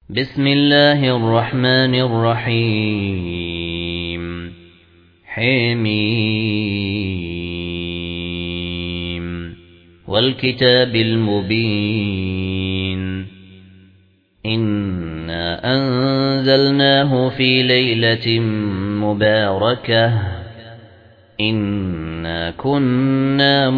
بسم الله الرحمن الرحيم حميم والكتاب المبين إنا أنزلناه في ليلة مباركة إنا كنا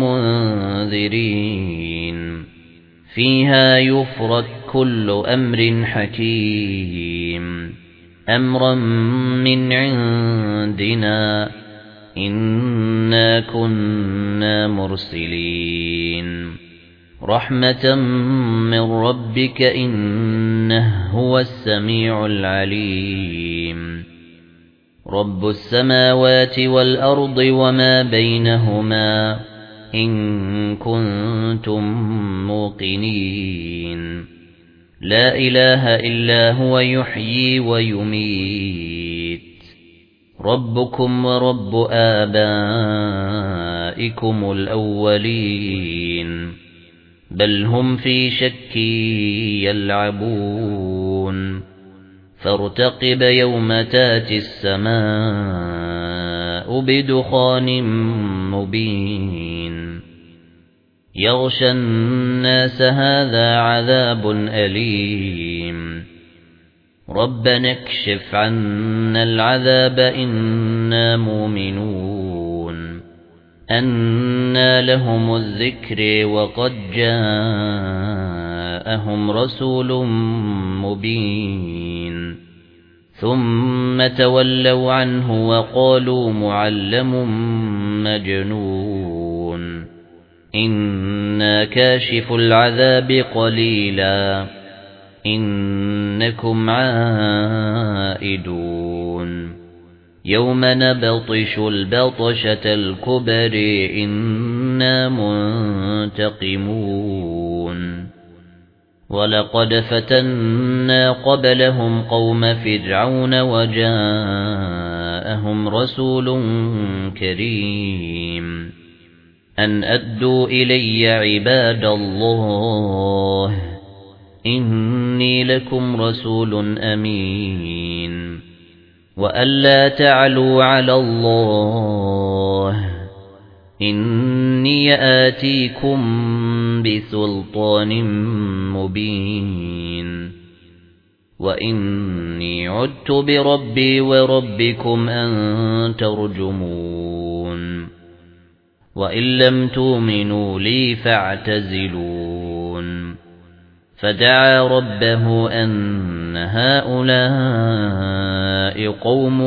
منذرين فيها يفرق كل أمر حكيم أمرا من عندنا إنا كنا مرسلين رحمة من ربك إنه هو السميع العليم رب السماوات والأرض وما بينهما إن كنتم موقنين لا إله إلا هو يحيي ويميت ربكم ورب آبائكم الأولين بل هم في شك يلعبون فارتقب يوم تاتي السماء بدخان مبين يغشى الناس هذا عذاب أليم ربنا اكشف عنا العذاب إنا مؤمنون أنى لهم الذكر وقد جاءهم رسول مبين ثم تولوا عنه وقالوا معلم مجنون إنا كاشف العذاب قليلا إنكم عائدون يوم نبطش البطشة الكبر إنا منتقمون ولقد فتنا قبلهم قوم فرعون وجاءهم رسول كريم أن أدوا إلي عباد الله إني لكم رسول أمين وألا تعلوا على الله إني آتيكم بسلطان مبين وإني عدت بربي وربكم أن ترجمون وإن لم تؤمنوا لي فاعتزلون فدعا ربه أن هؤلاء قوم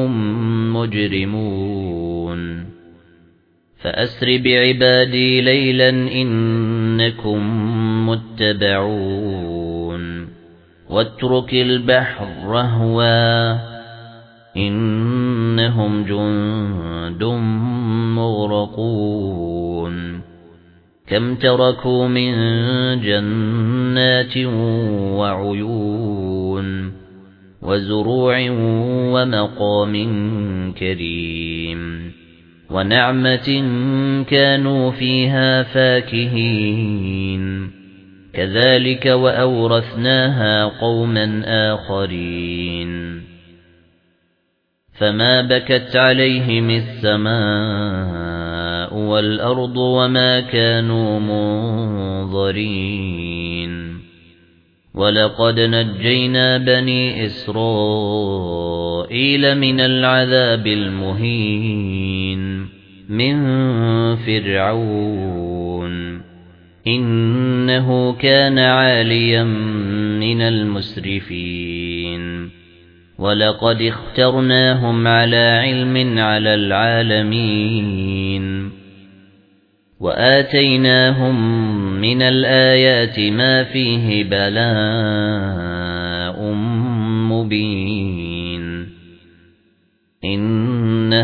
مجرمون فأسر بعبادي ليلا إنكم متبعون واترك البحر رهوا إنهم جند مغرقون كم تركوا من جنات وعيون وزروع ومقام كريم ونعمة كانوا فيها فاكهين كذلك وأورثناها قوما آخرين فما بكت عليهم السماء والأرض وما كانوا منظرين ولقد نجينا بني إسرائيل من العذاب المهين من فرعون إنه كان عاليا من المسرفين ولقد اخترناهم على علم على العالمين وآتيناهم من الآيات ما فيه بلاء مبين إن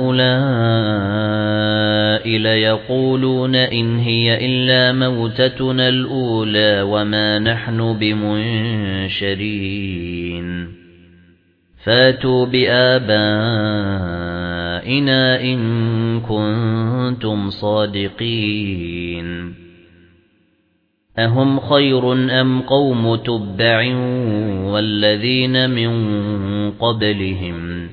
هؤلاء ليقولون إن هي إلا موتتنا الأولى وما نحن بمنشرين فاتوا بآبائنا إن كنتم صادقين أهم خير أم قوم تبع والذين من قبلهم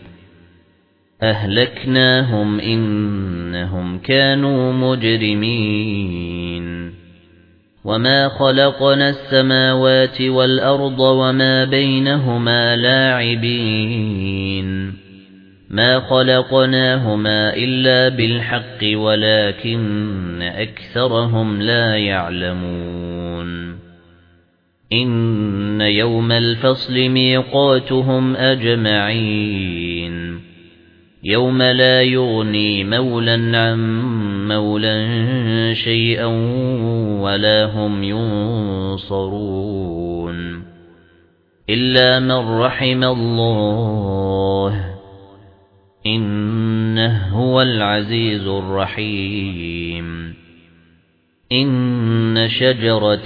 أهلكناهم إنهم كانوا مجرمين وما خلقنا السماوات والأرض وما بينهما لاعبين ما خلقناهما إلا بالحق ولكن أكثرهم لا يعلمون إن يوم الفصل ميقاتهم أجمعين يوم لا يغني مولا عن مولا شيئا ولا هم ينصرون إلا من رحم الله إنه هو العزيز الرحيم إن شجرة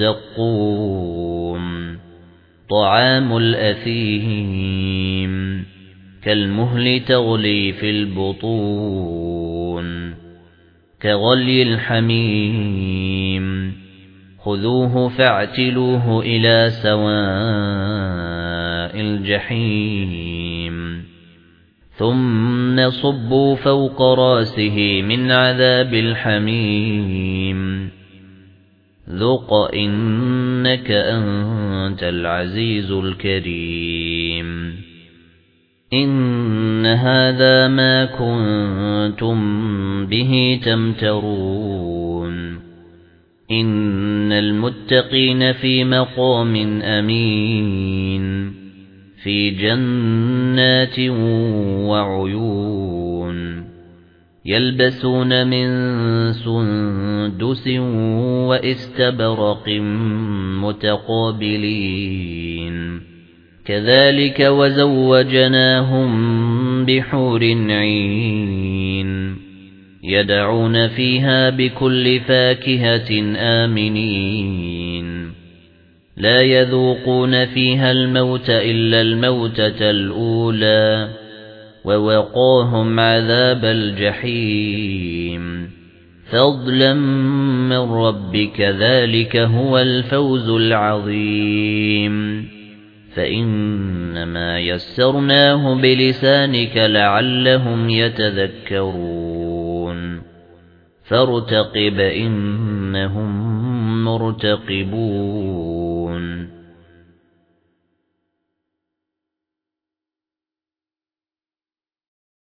الزقوم طعام الأثيم كالمهل تغلي في البطون كغلي الحميم خذوه فاعتلوه إلى سواء الجحيم ثم صبوا فوق راسه من عذاب الحميم ذق إنك أنت العزيز الكريم إن هذا ما كنتم به تمترون إن المتقين في مقام أمين في جنات وعيون يلبسون من سندس وإستبرق متقابلين كذلك وزوجناهم بحور عين يدعون فيها بكل فاكهة آمنين لا يذوقون فيها الموت إلا الموتة الأولى ووقاهم عذاب الجحيم فضلا من ربك ذلك هو الفوز العظيم فإنما يسرناه بلسانك لعلهم يتذكرون فارتقب إنهم مرتقبون